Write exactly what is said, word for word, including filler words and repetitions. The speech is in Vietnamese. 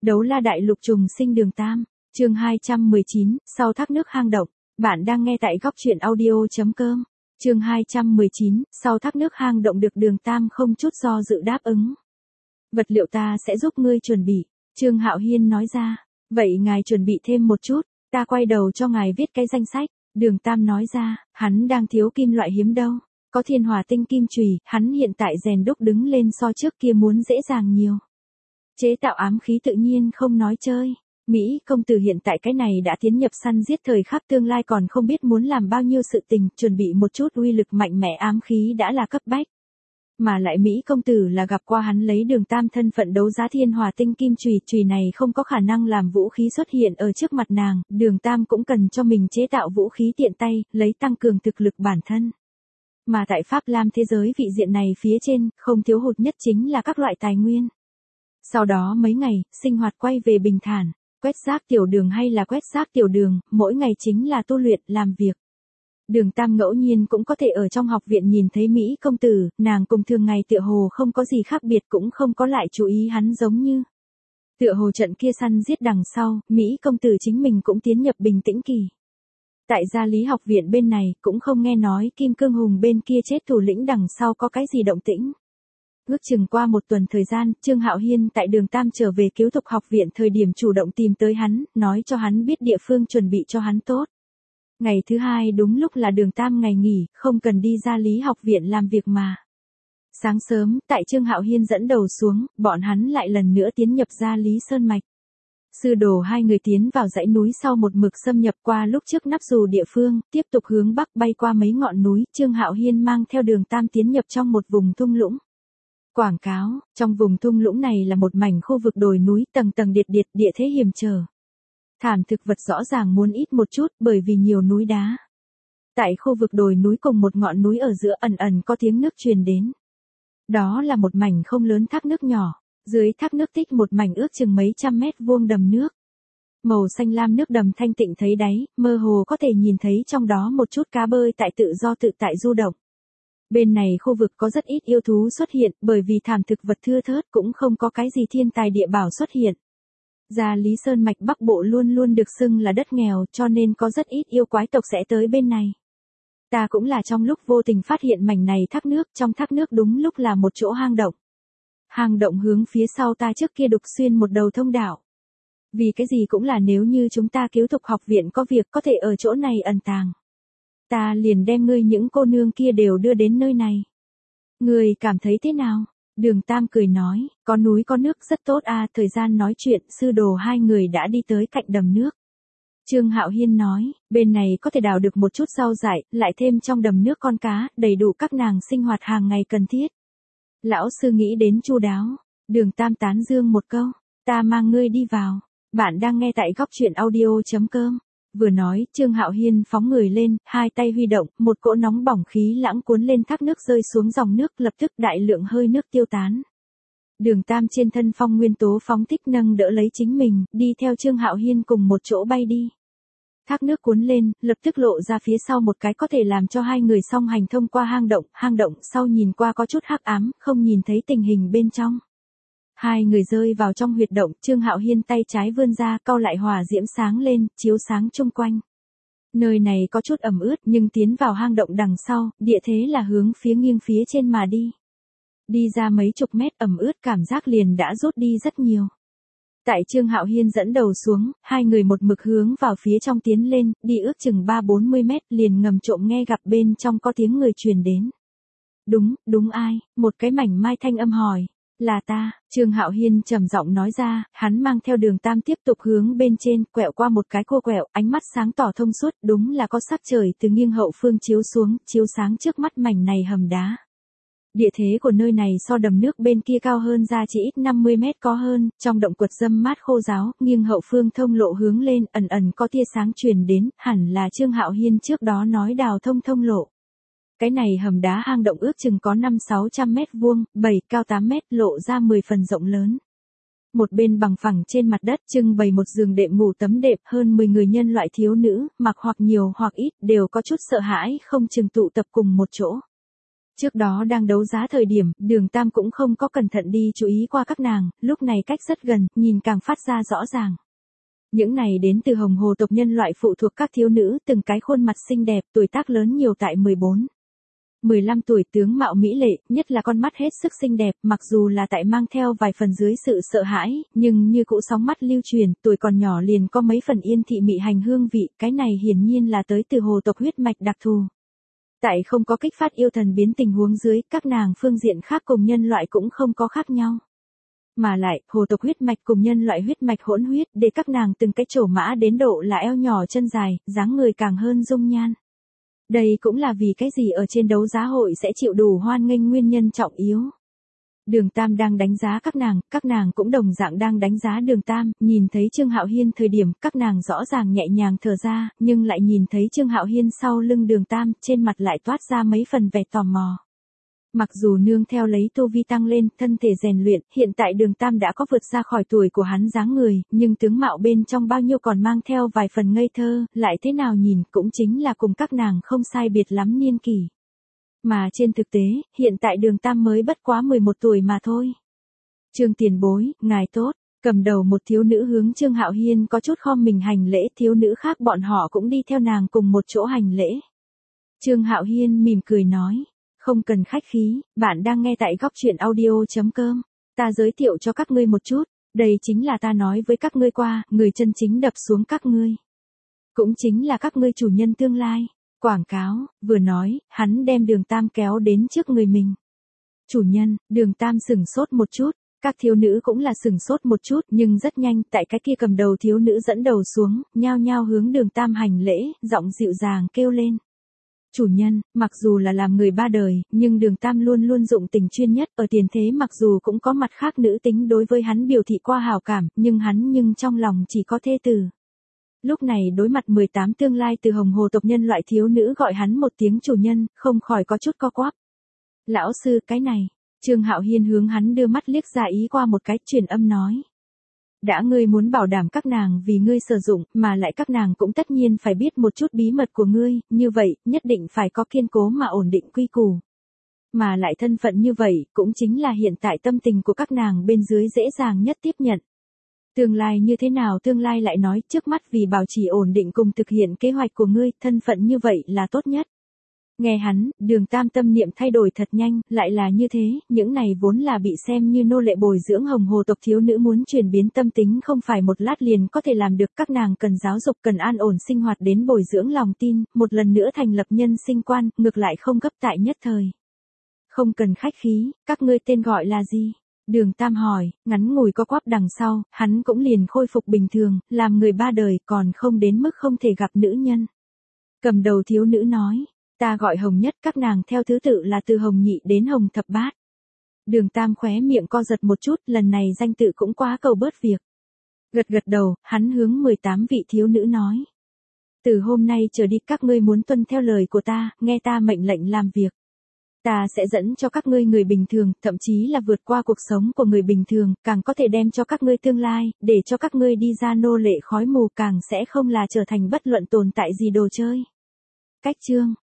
Đấu la đại lục trùng sinh đường Tam, chương hai trăm mười chín, sau thác nước hang động. Bạn đang nghe tại góc truyện audio.com. Chương hai trăm mười chín, sau thác nước hang động được đường Tam không chút do dự đáp ứng. Vật liệu ta sẽ giúp ngươi chuẩn bị, Trương Hạo Hiên nói ra. Vậy ngài chuẩn bị thêm một chút, ta quay đầu cho ngài viết cái danh sách. Đường Tam nói ra, hắn đang thiếu kim loại hiếm đâu. Có thiên hỏa tinh kim chùy, hắn hiện tại rèn đúc đứng lên so trước kia muốn dễ dàng nhiều. Chế tạo ám khí tự nhiên không nói chơi. Mỹ công tử hiện tại cái này đã tiến nhập săn giết thời khắc tương lai còn không biết muốn làm bao nhiêu sự tình, chuẩn bị một chút uy lực mạnh mẽ ám khí đã là cấp bách. Mà lại Mỹ công tử là gặp qua hắn lấy đường Tam thân phận đấu giá thiên hỏa tinh kim chùy, chùy này không có khả năng làm vũ khí xuất hiện ở trước mặt nàng, đường Tam cũng cần cho mình chế tạo vũ khí tiện tay, lấy tăng cường thực lực bản thân. Mà tại Pháp Lam thế giới vị diện này phía trên, không thiếu hụt nhất chính là các loại tài nguyên. Sau đó mấy ngày, sinh hoạt quay về bình thản, quét rác tiểu đường hay là quét rác tiểu đường, mỗi ngày chính là tu luyện, làm việc. Đường Tam ngẫu nhiên cũng có thể ở trong học viện nhìn thấy Mỹ công tử, nàng cùng thường ngày tựa hồ không có gì khác biệt cũng không có lại chú ý hắn giống như. Tựa hồ trận kia săn giết đằng sau, Mỹ công tử chính mình cũng tiến nhập bình tĩnh kỳ. Tại gia lý học viện bên này, cũng không nghe nói Kim Cương Hùng bên kia chết thủ lĩnh đằng sau có cái gì động tĩnh. Ước chừng qua một tuần thời gian, Trương Hạo Hiên tại đường Tam trở về cứu thục học viện thời điểm chủ động tìm tới hắn, nói cho hắn biết địa phương chuẩn bị cho hắn tốt. Ngày thứ hai đúng lúc là đường Tam ngày nghỉ, không cần đi gia lý học viện làm việc mà. Sáng sớm, tại Trương Hạo Hiên dẫn đầu xuống, bọn hắn lại lần nữa tiến nhập gia lý sơn mạch. Sư đồ hai người tiến vào dãy núi sau một mực xâm nhập qua lúc trước nắp dù địa phương, tiếp tục hướng bắc bay qua mấy ngọn núi, Trương Hạo Hiên mang theo đường Tam tiến nhập trong một vùng thung lũng. Quảng cáo, trong vùng thung lũng này là một mảnh khu vực đồi núi tầng tầng điệt điệt, địa thế hiểm trở. Thảm thực vật rõ ràng muốn ít một chút bởi vì nhiều núi đá. Tại khu vực đồi núi cùng một ngọn núi ở giữa ẩn ẩn có tiếng nước truyền đến. Đó là một mảnh không lớn thác nước nhỏ, dưới thác nước tích một mảnh ước chừng mấy trăm mét vuông đầm nước. Màu xanh lam nước đầm thanh tịnh thấy đáy, mơ hồ có thể nhìn thấy trong đó một chút cá bơi tại tự do tự tại du động. Bên này khu vực có rất ít yêu thú xuất hiện bởi vì thảm thực vật thưa thớt cũng không có cái gì thiên tài địa bảo xuất hiện. Gia lý sơn mạch Bắc Bộ luôn luôn được xưng là đất nghèo cho nên có rất ít yêu quái tộc sẽ tới bên này. Ta cũng là trong lúc vô tình phát hiện mảnh này thác nước, trong thác nước đúng lúc là một chỗ hang động. Hang động hướng phía sau ta trước kia đục xuyên một đầu thông đạo. Vì cái gì cũng là nếu như chúng ta cứu thục học viện có việc có thể ở chỗ này ẩn tàng. Ta liền đem ngươi những cô nương kia đều đưa đến nơi này. Ngươi cảm thấy thế nào? Đường Tam cười nói, có núi có nước rất tốt à, thời gian nói chuyện, sư đồ hai người đã đi tới cạnh đầm nước. Trương Hạo Hiên nói, bên này có thể đào được một chút rau dại, lại thêm trong đầm nước con cá, đầy đủ các nàng sinh hoạt hàng ngày cần thiết. Lão sư nghĩ đến chu đáo. Đường Tam tán dương một câu, ta mang ngươi đi vào. Bạn đang nghe tại góc truyện audio.com. Vừa nói, Trương Hạo Hiên phóng người lên, hai tay huy động, một cỗ nóng bỏng khí lãng cuốn lên thác nước rơi xuống dòng nước, lập tức đại lượng hơi nước tiêu tán. Đường Tam trên thân phong nguyên tố phóng thích nâng đỡ lấy chính mình, đi theo Trương Hạo Hiên cùng một chỗ bay đi. Thác nước cuốn lên, lập tức lộ ra phía sau một cái có thể làm cho hai người song hành thông qua hang động, hang động sau nhìn qua có chút hắc ám, không nhìn thấy tình hình bên trong. Hai người rơi vào trong huyệt động, Trương Hạo Hiên tay trái vươn ra, cau lại hỏa diễm sáng lên, chiếu sáng chung quanh. Nơi này có chút ẩm ướt nhưng tiến vào hang động đằng sau, địa thế là hướng phía nghiêng phía trên mà đi. Đi ra mấy chục mét ẩm ướt cảm giác liền đã rút đi rất nhiều. Tại Trương Hạo Hiên dẫn đầu xuống, hai người một mực hướng vào phía trong tiến lên, đi ước chừng ba bốn mươi mét liền ngầm trộm nghe gặp bên trong có tiếng người truyền đến. Đúng, đúng ai, một cái mảnh mai thanh âm hỏi. Là ta, Trương Hạo Hiên trầm giọng nói ra, hắn mang theo đường Tam tiếp tục hướng bên trên, quẹo qua một cái cô quẹo, ánh mắt sáng tỏ thông suốt, đúng là có sắc trời từ nghiêng hậu phương chiếu xuống, chiếu sáng trước mắt mảnh này hầm đá. Địa thế của nơi này so đầm nước bên kia cao hơn ra chỉ ít năm mươi mét có hơn, trong động quật râm mát khô ráo, nghiêng hậu phương thông lộ hướng lên, ẩn ẩn có tia sáng truyền đến, hẳn là Trương Hạo Hiên trước đó nói đào thông thông lộ. Cái này hầm đá hang động ước chừng có năm sáu trăm mét vuông, bảy cao tám mét, lộ ra mười phần rộng lớn. Một bên bằng phẳng trên mặt đất trưng bày một giường đệm ngủ tấm đệm, hơn mười người nhân loại thiếu nữ, mặc hoặc nhiều hoặc ít, đều có chút sợ hãi không chừng tụ tập cùng một chỗ. Trước đó đang đấu giá thời điểm, Đường Tam cũng không có cẩn thận đi chú ý qua các nàng, lúc này cách rất gần, nhìn càng phát ra rõ ràng. Những này đến từ hồng hồ tộc nhân loại phụ thuộc các thiếu nữ, từng cái khuôn mặt xinh đẹp, tuổi tác lớn nhiều tại mười bốn, mười lăm tuổi, tướng mạo mỹ lệ, nhất là con mắt hết sức xinh đẹp, mặc dù là tại mang theo vài phần dưới sự sợ hãi, nhưng như cũ sóng mắt lưu truyền, tuổi còn nhỏ liền có mấy phần yên thị mị hành hương vị, cái này hiển nhiên là tới từ hồ tộc huyết mạch đặc thù. Tại không có kích phát yêu thần biến tình huống dưới, các nàng phương diện khác cùng nhân loại cũng không có khác nhau. Mà lại, hồ tộc huyết mạch cùng nhân loại huyết mạch hỗn huyết, để các nàng từng cái trổ mã đến độ là eo nhỏ chân dài, dáng người càng hơn dung nhan. Đây cũng là vì cái gì ở trên đấu giá hội sẽ chịu đủ hoan nghênh nguyên nhân trọng yếu. Đường Tam đang đánh giá các nàng, các nàng cũng đồng dạng đang đánh giá Đường Tam, nhìn thấy Trương Hạo Hiên thời điểm, các nàng rõ ràng nhẹ nhàng thở ra, nhưng lại nhìn thấy Trương Hạo Hiên sau lưng Đường Tam, trên mặt lại toát ra mấy phần vẻ tò mò. Mặc dù nương theo lấy tu vi tăng lên, thân thể rèn luyện, hiện tại Đường Tam đã có vượt ra khỏi tuổi của hắn dáng người, nhưng tướng mạo bên trong bao nhiêu còn mang theo vài phần ngây thơ, lại thế nào nhìn cũng chính là cùng các nàng không sai biệt lắm niên kỷ. Mà trên thực tế, hiện tại Đường Tam mới bất quá mười một tuổi mà thôi. Trương tiền bối, ngài tốt, cầm đầu một thiếu nữ hướng Trương Hạo Hiên có chút khom mình hành lễ, thiếu nữ khác bọn họ cũng đi theo nàng cùng một chỗ hành lễ. Trương Hạo Hiên mỉm cười nói. Không cần khách khí, bạn đang nghe tại góc truyện audio chấm com. Ta giới thiệu cho các ngươi một chút, đây chính là ta nói với các ngươi qua, người chân chính đập xuống các ngươi. Cũng chính là các ngươi chủ nhân tương lai. Quảng cáo, vừa nói, hắn đem Đường Tam kéo đến trước người mình. Chủ nhân, Đường Tam sửng sốt một chút, các thiếu nữ cũng là sửng sốt một chút, nhưng rất nhanh, tại cái kia cầm đầu thiếu nữ dẫn đầu xuống, nhao nhao hướng Đường Tam hành lễ, giọng dịu dàng kêu lên. Chủ nhân, mặc dù là làm người ba đời, nhưng Đường Tam luôn luôn dụng tình chuyên nhất, ở tiền thế mặc dù cũng có mặt khác nữ tính đối với hắn biểu thị qua hảo cảm, nhưng hắn nhưng trong lòng chỉ có thê tử. Lúc này đối mặt mười tám tương lai từ hồng hồ tộc nhân loại thiếu nữ gọi hắn một tiếng chủ nhân, không khỏi có chút co quắp. Lão sư, cái này, Trương Hạo Hiên hướng hắn đưa mắt liếc ra ý qua một cái, truyền âm nói. Đã ngươi muốn bảo đảm các nàng vì ngươi sử dụng, mà lại các nàng cũng tất nhiên phải biết một chút bí mật của ngươi, như vậy, nhất định phải có kiên cố mà ổn định quy củ. Mà lại thân phận như vậy, cũng chính là hiện tại tâm tình của các nàng bên dưới dễ dàng nhất tiếp nhận. Tương lai như thế nào tương lai lại nói, trước mắt vì bảo trì ổn định cùng thực hiện kế hoạch của ngươi, thân phận như vậy là tốt nhất. Nghe hắn, Đường Tam tâm niệm thay đổi thật nhanh, lại là như thế, những này vốn là bị xem như nô lệ bồi dưỡng hồng hồ tộc thiếu nữ muốn chuyển biến tâm tính không phải một lát liền có thể làm được, các nàng cần giáo dục, cần an ổn sinh hoạt đến bồi dưỡng lòng tin, một lần nữa thành lập nhân sinh quan, ngược lại không gấp tại nhất thời. Không cần khách khí, các ngươi tên gọi là gì? Đường Tam hỏi, ngắn ngủi co quắp đằng sau, hắn cũng liền khôi phục bình thường, làm người ba đời còn không đến mức không thể gặp nữ nhân. Cầm đầu thiếu nữ nói. Ta gọi Hồng Nhất, các nàng theo thứ tự là từ Hồng Nhị đến Hồng Thập Bát. Đường Tam khóe miệng co giật một chút, lần này danh tự cũng quá cầu bớt việc. Gật gật đầu, hắn hướng mười tám vị thiếu nữ nói. Từ hôm nay trở đi các ngươi muốn tuân theo lời của ta, nghe ta mệnh lệnh làm việc. Ta sẽ dẫn cho các ngươi người bình thường, thậm chí là vượt qua cuộc sống của người bình thường, càng có thể đem cho các ngươi tương lai, để cho các ngươi đi ra nô lệ khói mù, càng sẽ không là trở thành bất luận tồn tại gì đồ chơi. Cách chương